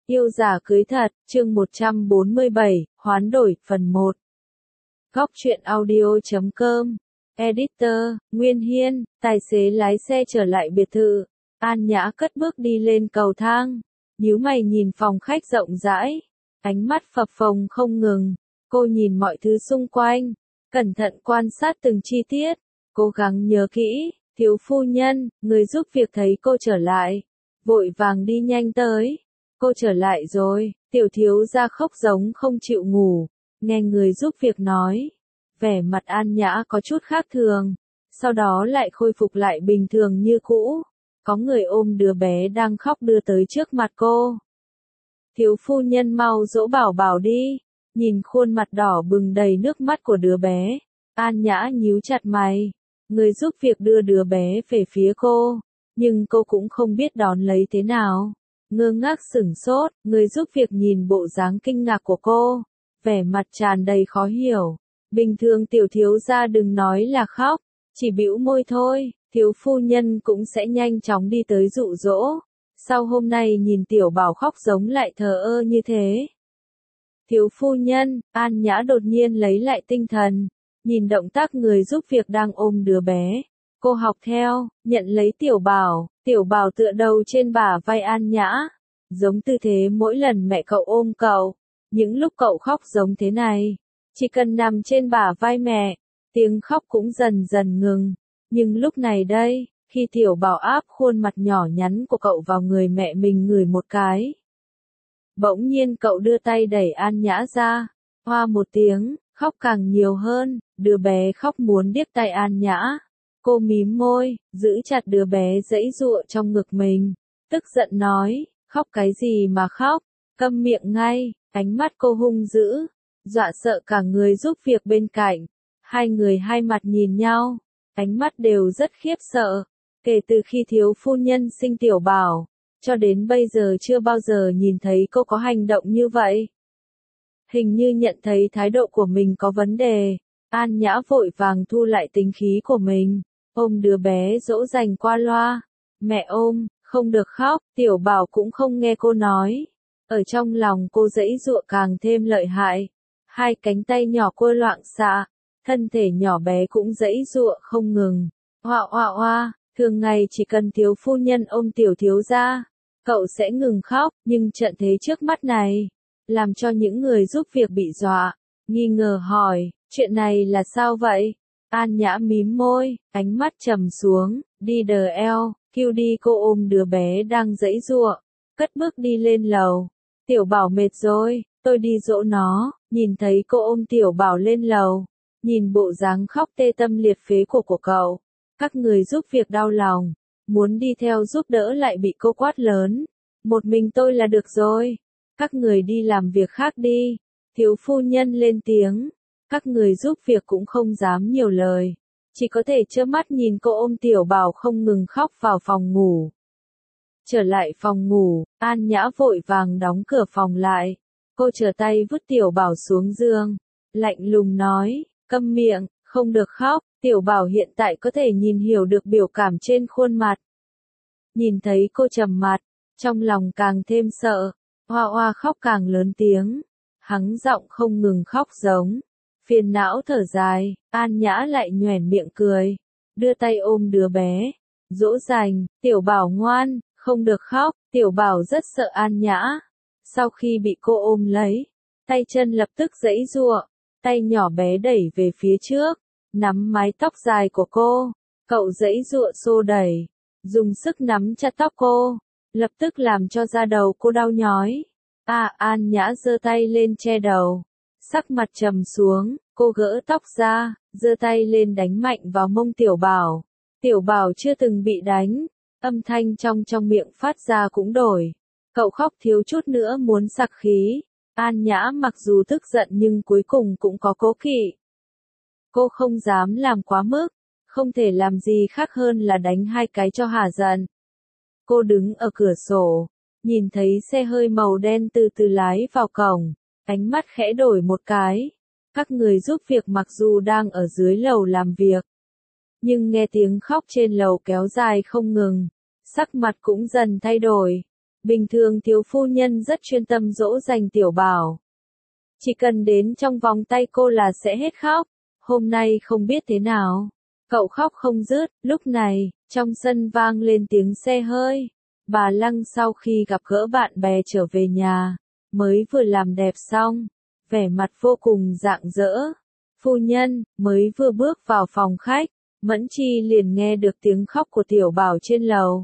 Yêu giả cưới thật, chương 147, hoán đổi, phần 1. Góc truyện audio.com. Editor, Nguyên Hiên, tài xế lái xe trở lại biệt thự. An Nhã cất bước đi lên cầu thang. Nhíu mày nhìn phòng khách rộng rãi. Ánh mắt phập phồng không ngừng. Cô nhìn mọi thứ xung quanh. Cẩn thận quan sát từng chi tiết. Cố gắng nhớ kỹ. Thiếu phu nhân, người giúp việc thấy cô trở lại. Vội vàng đi nhanh tới. Cô trở lại rồi, tiểu thiếu gia khóc giống không chịu ngủ, nghe người giúp việc nói. Vẻ mặt An Nhã có chút khác thường, sau đó lại khôi phục lại bình thường như cũ. Có người ôm đứa bé đang khóc đưa tới trước mặt cô. Thiếu phu nhân mau dỗ bảo bảo đi, nhìn khuôn mặt đỏ bừng đầy nước mắt của đứa bé. An Nhã nhíu chặt mày, người giúp việc đưa đứa bé về phía cô, nhưng cô cũng không biết đón lấy thế nào. Ngơ ngác sửng sốt, người giúp việc nhìn bộ dáng kinh ngạc của cô, vẻ mặt tràn đầy khó hiểu. Bình thường tiểu thiếu gia đừng nói là khóc, chỉ bĩu môi thôi, thiếu phu nhân cũng sẽ nhanh chóng đi tới dụ dỗ. Sao hôm nay nhìn tiểu bảo khóc giống lại thờ ơ như thế? Thiếu phu nhân, An Nhã đột nhiên lấy lại tinh thần, nhìn động tác người giúp việc đang ôm đứa bé. Cô học theo, nhận lấy tiểu bảo tựa đầu trên bả vai An Nhã, giống tư thế mỗi lần mẹ cậu ôm cậu. Những lúc cậu khóc giống thế này, chỉ cần nằm trên bả vai mẹ, tiếng khóc cũng dần dần ngừng. Nhưng lúc này đây, khi tiểu bảo áp khuôn mặt nhỏ nhắn của cậu vào người mẹ mình ngửi một cái. Bỗng nhiên cậu đưa tay đẩy An Nhã ra, hoa một tiếng, khóc càng nhiều hơn, đứa bé khóc muốn điếc tai An Nhã. Cô mím môi, giữ chặt đứa bé giãy giụa trong ngực mình, tức giận nói, khóc cái gì mà khóc, câm miệng ngay. Ánh mắt cô hung dữ, dọa sợ cả người giúp việc bên cạnh. Hai người hai mặt nhìn nhau, ánh mắt đều rất khiếp sợ. Kể từ khi thiếu phu nhân sinh tiểu bảo, cho đến bây giờ chưa bao giờ nhìn thấy cô có hành động như vậy. Hình như nhận thấy thái độ của mình có vấn đề, An Nhã vội vàng thu lại tính khí của mình. Ôm đứa bé dỗ dành qua loa. Mẹ ôm, không được khóc, tiểu bảo cũng không nghe cô nói. Ở trong lòng cô giãy giụa càng thêm lợi hại. Hai cánh tay nhỏ cô loạng xạ, thân thể nhỏ bé cũng giãy giụa không ngừng. Oa oa oa, thường ngày chỉ cần thiếu phu nhân ôm tiểu thiếu gia, cậu sẽ ngừng khóc, nhưng trận thế trước mắt này, làm cho những người giúp việc bị dọa, nghi ngờ hỏi, chuyện này là sao vậy? An Nhã mím môi, ánh mắt trầm xuống, đi đờ eo, kêu đi cô ôm đứa bé đang giãy giụa, cất bước đi lên lầu. Tiểu bảo mệt rồi, tôi đi dỗ nó. Nhìn thấy cô ôm tiểu bảo lên lầu, nhìn bộ dáng khóc tê tâm liệt phế của cậu, các người giúp việc đau lòng, muốn đi theo giúp đỡ lại bị cô quát lớn. Một mình tôi là được rồi, các người đi làm việc khác đi. Thiếu phu nhân lên tiếng. Các người giúp việc cũng không dám nhiều lời, chỉ có thể trơ mắt nhìn cô ôm tiểu bảo không ngừng khóc vào phòng ngủ. Trở lại phòng ngủ, An Nhã vội vàng đóng cửa phòng lại. Cô trở tay vứt tiểu bảo xuống giường, lạnh lùng nói, câm miệng, không được khóc. Tiểu bảo hiện tại có thể nhìn hiểu được biểu cảm trên khuôn mặt. Nhìn thấy cô trầm mặt, trong lòng càng thêm sợ, hoa hoa khóc càng lớn tiếng, hắng giọng không ngừng khóc giống. Phiền não thở dài, An Nhã lại nhoẻn miệng cười, đưa tay ôm đứa bé, dỗ dành, tiểu bảo ngoan, không được khóc. Tiểu bảo rất sợ An Nhã. Sau khi bị cô ôm lấy, tay chân lập tức giãy giụa, tay nhỏ bé đẩy về phía trước, nắm mái tóc dài của cô. Cậu giãy giụa xô đẩy, dùng sức nắm chặt tóc cô, lập tức làm cho da đầu cô đau nhói. An Nhã giơ tay lên che đầu, sắc mặt trầm xuống, cô gỡ tóc ra, giơ tay lên đánh mạnh vào mông tiểu bảo. Tiểu bảo chưa từng bị đánh, âm thanh trong miệng phát ra cũng đổi. Cậu khóc thiếu chút nữa muốn sặc khí. An Nhã mặc dù tức giận nhưng cuối cùng cũng có cố kỵ. Cô không dám làm quá mức, không thể làm gì khác hơn là đánh hai cái cho hả giận. Cô đứng ở cửa sổ, nhìn thấy xe hơi màu đen từ từ lái vào cổng, ánh mắt khẽ đổi một cái. Các người giúp việc mặc dù đang ở dưới lầu làm việc, nhưng nghe tiếng khóc trên lầu kéo dài không ngừng, sắc mặt cũng dần thay đổi. Bình thường thiếu phu nhân rất chuyên tâm dỗ dành tiểu bảo. Chỉ cần đến trong vòng tay cô là sẽ hết khóc. Hôm nay không biết thế nào. Cậu khóc không dứt, lúc này, trong sân vang lên tiếng xe hơi. Bà Lăng sau khi gặp gỡ bạn bè trở về nhà, mới vừa làm đẹp xong, vẻ mặt vô cùng rạng rỡ. Phu nhân, mới vừa bước vào phòng khách, Mẫn Chi liền nghe được tiếng khóc của tiểu bảo trên lầu.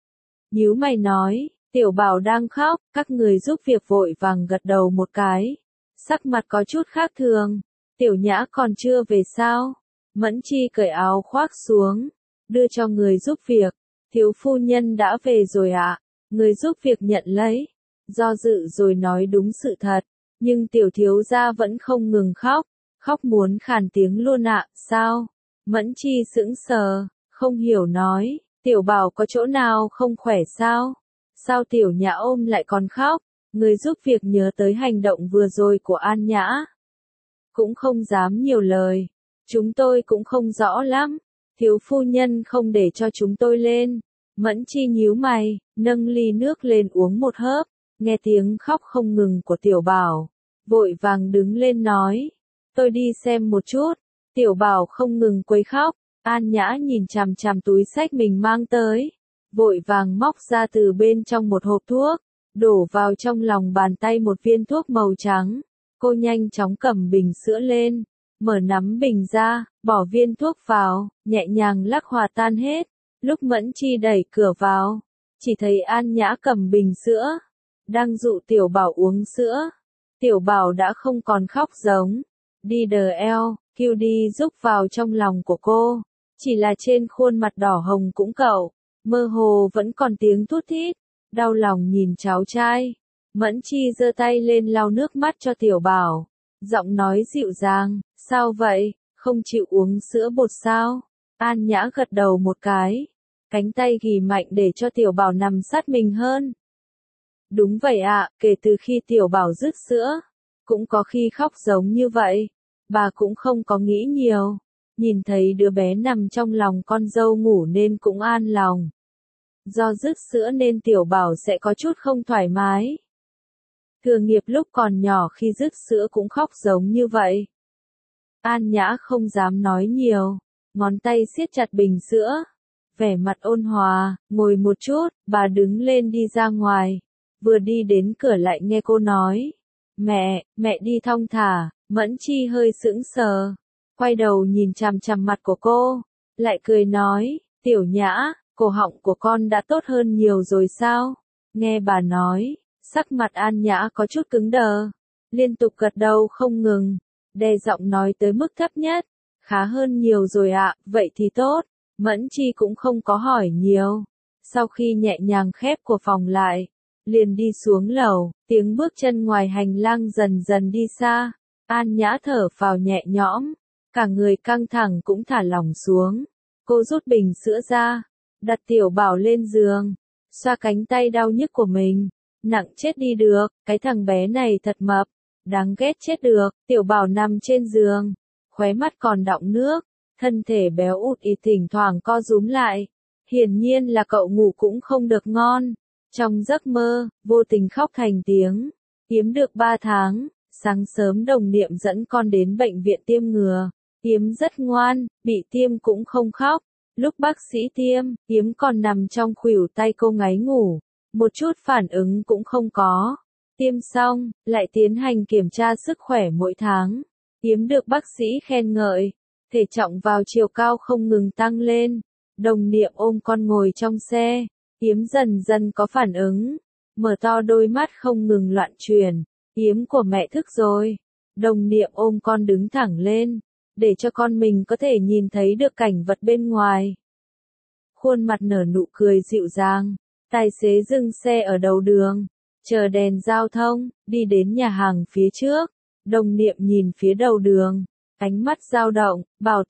Nhíu mày nói, tiểu bảo đang khóc, các người giúp việc vội vàng gật đầu một cái. Sắc mặt có chút khác thường, tiểu nhã còn chưa về sao? Mẫn Chi cởi áo khoác xuống, đưa cho người giúp việc. Thiếu phu nhân đã về rồi ạ. Người giúp việc nhận lấy, do dự rồi nói đúng sự thật, nhưng tiểu thiếu gia vẫn không ngừng khóc, khóc muốn khàn tiếng luôn ạ. Sao? Mẫn Chi sững sờ, không hiểu nói, tiểu bảo có chỗ nào không khỏe sao? Sao tiểu nhã ôm lại còn khóc? Người giúp việc nhớ tới hành động vừa rồi của An Nhã, cũng không dám nhiều lời. Chúng tôi cũng không rõ lắm, thiếu phu nhân không để cho chúng tôi lên. Mẫn Chi nhíu mày, nâng ly nước lên uống một hớp, nghe tiếng khóc không ngừng của tiểu bảo, vội vàng đứng lên nói, tôi đi xem một chút. Tiểu bảo không ngừng quấy khóc, An Nhã nhìn chằm chằm túi xách mình mang tới, vội vàng móc ra từ bên trong một hộp thuốc, đổ vào trong lòng bàn tay một viên thuốc màu trắng. Cô nhanh chóng cầm bình sữa lên, mở nắm bình ra, bỏ viên thuốc vào, nhẹ nhàng lắc hòa tan hết. Lúc Mẫn Chi đẩy cửa vào, chỉ thấy An Nhã cầm bình sữa, đang dụ tiểu bảo uống sữa. Tiểu bảo đã không còn khóc giống. Đi đờ eo, kêu đi giúp vào trong lòng của cô. Chỉ là trên khuôn mặt đỏ hồng cũng cậu, mơ hồ vẫn còn tiếng thút thít, đau lòng nhìn cháu trai. Mẫn Chi giơ tay lên lau nước mắt cho tiểu bảo, giọng nói dịu dàng, sao vậy, không chịu uống sữa bột sao? An Nhã gật đầu một cái, cánh tay ghì mạnh để cho tiểu bảo nằm sát mình hơn. Đúng vậy ạ, kể từ khi tiểu bảo dứt sữa, cũng có khi khóc giống như vậy, bà cũng không có nghĩ nhiều, nhìn thấy đứa bé nằm trong lòng con dâu ngủ nên cũng an lòng. Do dứt sữa nên tiểu bảo sẽ có chút không thoải mái. Thừa nghiệp lúc còn nhỏ khi dứt sữa cũng khóc giống như vậy. An Nhã không dám nói nhiều, ngón tay siết chặt bình sữa, vẻ mặt ôn hòa, ngồi một chút, bà đứng lên đi ra ngoài, vừa đi đến cửa lại nghe cô nói, mẹ đi thong thả. Mẫn Chi hơi sững sờ, quay đầu nhìn chằm chằm mặt của cô, lại cười nói, tiểu Nhã, cổ họng của con đã tốt hơn nhiều rồi sao? Nghe bà nói, sắc mặt An Nhã có chút cứng đờ, liên tục gật đầu không ngừng, đè giọng nói tới mức thấp nhất, khá hơn nhiều rồi ạ, vậy thì tốt. Mẫn Chi cũng không có hỏi nhiều, sau khi nhẹ nhàng khép của phòng lại, liền đi xuống lầu, tiếng bước chân ngoài hành lang dần dần đi xa. An Nhã thở phào nhẹ nhõm, cả người căng thẳng cũng thả lỏng xuống. Cô rút bình sữa ra, đặt tiểu bảo lên giường, xoa cánh tay đau nhức của mình. Nặng chết đi được, cái thằng bé này thật mập, đáng ghét chết được. Tiểu bảo nằm trên giường, khóe mắt còn đọng nước, thân thể béo ụt ịt thỉnh thoảng co rúm lại. Hiển nhiên là cậu ngủ cũng không được ngon. Trong giấc mơ, vô tình khóc thành tiếng. Yếm được 3 tháng, sáng sớm đồng niệm dẫn con đến bệnh viện tiêm ngừa. Yếm rất ngoan, bị tiêm cũng không khóc. Lúc bác sĩ tiêm, Yếm còn nằm trong khuỷu tay cô ngáy ngủ. Một chút phản ứng cũng không có. Tiêm xong, lại tiến hành kiểm tra sức khỏe mỗi tháng. Yếm được bác sĩ khen ngợi. Thể trọng vào chiều cao không ngừng tăng lên. Đồng niệm ôm con ngồi trong xe. Yếm dần dần có phản ứng. Mở to đôi mắt không ngừng loạn chuyển. Yếm của mẹ thức rồi. Đồng niệm ôm con đứng thẳng lên, để cho con mình có thể nhìn thấy được cảnh vật bên ngoài. Khuôn mặt nở nụ cười dịu dàng. Tài xế dừng xe ở đầu đường, chờ đèn giao thông, đi đến nhà hàng phía trước. Đồng niệm nhìn phía đầu đường, ánh mắt dao động, bảo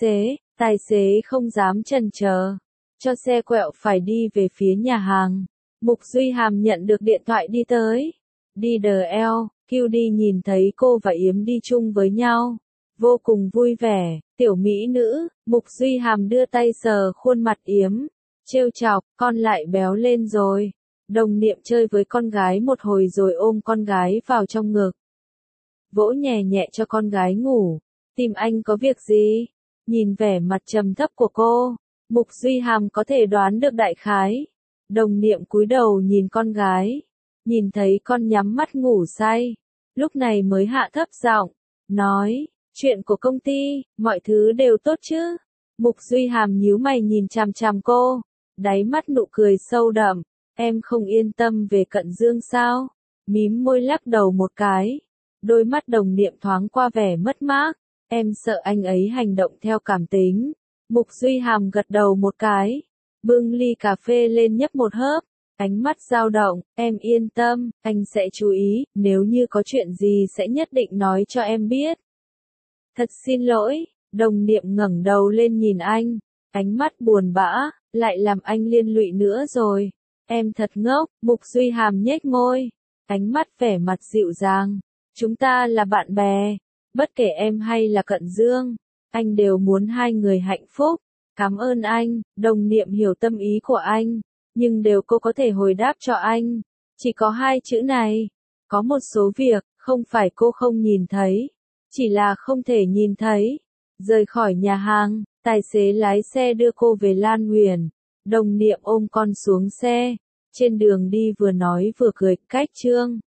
tài xế không dám chần chờ, cho xe quẹo phải đi về phía nhà hàng. Mục Duy Hàm nhận được điện thoại đi tới. Đi đờ eo, Kiêu đi nhìn thấy cô và Yếm đi chung với nhau, vô cùng vui vẻ. Tiểu mỹ nữ, Mục Duy Hàm đưa tay sờ khuôn mặt Yếm, trêu chọc, con lại béo lên rồi. Đồng Niệm chơi với con gái một hồi rồi ôm con gái vào trong ngực. Vỗ nhẹ nhẹ cho con gái ngủ. Tìm anh có việc gì? Nhìn vẻ mặt trầm thấp của cô, Mục Duy Hàm có thể đoán được đại khái. Đồng Niệm cúi đầu nhìn con gái. Nhìn thấy con nhắm mắt ngủ say. Lúc này mới hạ thấp giọng, nói, chuyện của công ty, mọi thứ đều tốt chứ? Mục Duy Hàm nhíu mày nhìn chằm chằm cô, đáy mắt nụ cười sâu đậm, em không yên tâm về Cận Dương sao? Mím môi lắc đầu một cái, đôi mắt Đồng Niệm thoáng qua vẻ mất mát, em sợ anh ấy hành động theo cảm tính. Mục Duy Hàm gật đầu một cái, bưng ly cà phê lên nhấp một hớp, ánh mắt dao động, em yên tâm, anh sẽ chú ý, nếu như có chuyện gì sẽ nhất định nói cho em biết. Thật xin lỗi, Đồng Niệm ngẩng đầu lên nhìn anh, ánh mắt buồn bã, lại làm anh liên lụy nữa rồi. Em thật ngốc, Mục Duy Hàm nhếch môi, ánh mắt vẻ mặt dịu dàng. Chúng ta là bạn bè, bất kể em hay là Cận Dương, anh đều muốn hai người hạnh phúc. Cảm ơn anh, Đồng Niệm hiểu tâm ý của anh, nhưng đều cô có thể hồi đáp cho anh. Chỉ có hai chữ này, có một số việc, không phải cô không nhìn thấy, chỉ là không thể nhìn thấy. Rời khỏi nhà hàng, tài xế lái xe đưa cô về Lan Huyền. Đồng Niệm ôm con xuống xe, trên đường đi vừa nói vừa cười, cách Trương.